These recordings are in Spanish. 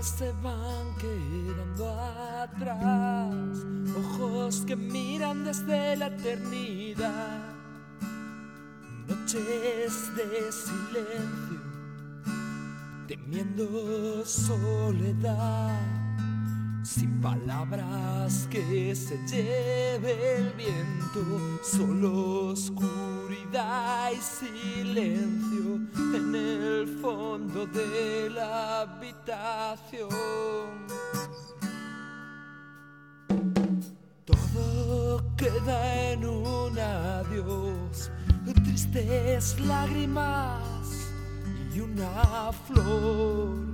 se van quedando atrás, ojos que miran desde la eternidad, noches de silencio, temiendo soledad, sin palabras que se lleve el viento, solo oscuridad y silencio en el fondo de la habitación. Todo queda en un adiós, tristes lágrimas y una flor.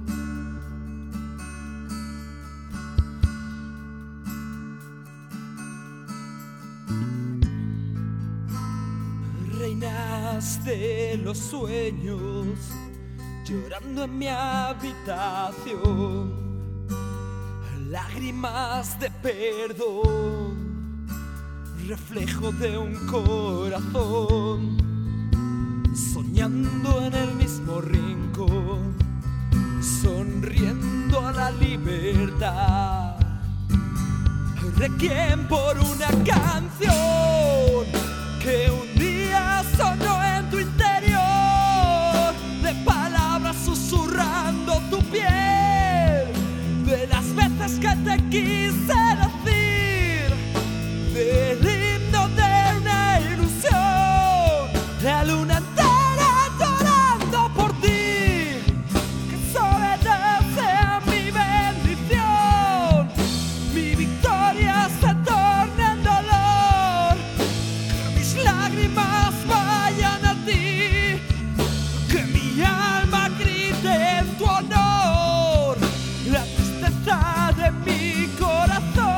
Reinas de los sueños, llorando en mi habitación, lágrimas de perdón, reflejo de un corazón, soñando en el mismo rincón, sonriendo a la libertad. Requiem por una canción que un día sonó en tu interior, de palabras susurrando tu piel, de las veces que te quise decir, del himno de una ilusión, la luna entera llorando por ti, que soledad sea mi bendición, mi victoria se torne en dolor, que mis lágrimas vayan a ti, que mi alma grite en tu honor, la tristeza de mi corazón.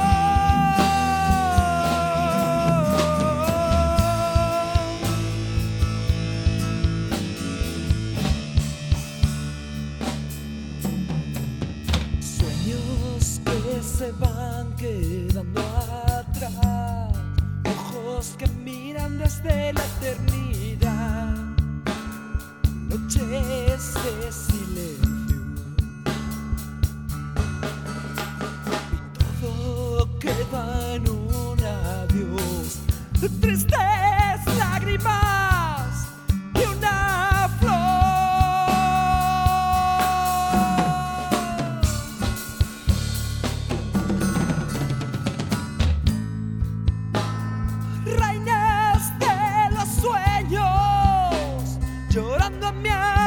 Sueños que se van quedando atrás, ojos que miran desde la eternidad, noches de silencio, y todo queda en un adiós, tristes lágrimas y una flor. Reinas de los sueños, llorando en mi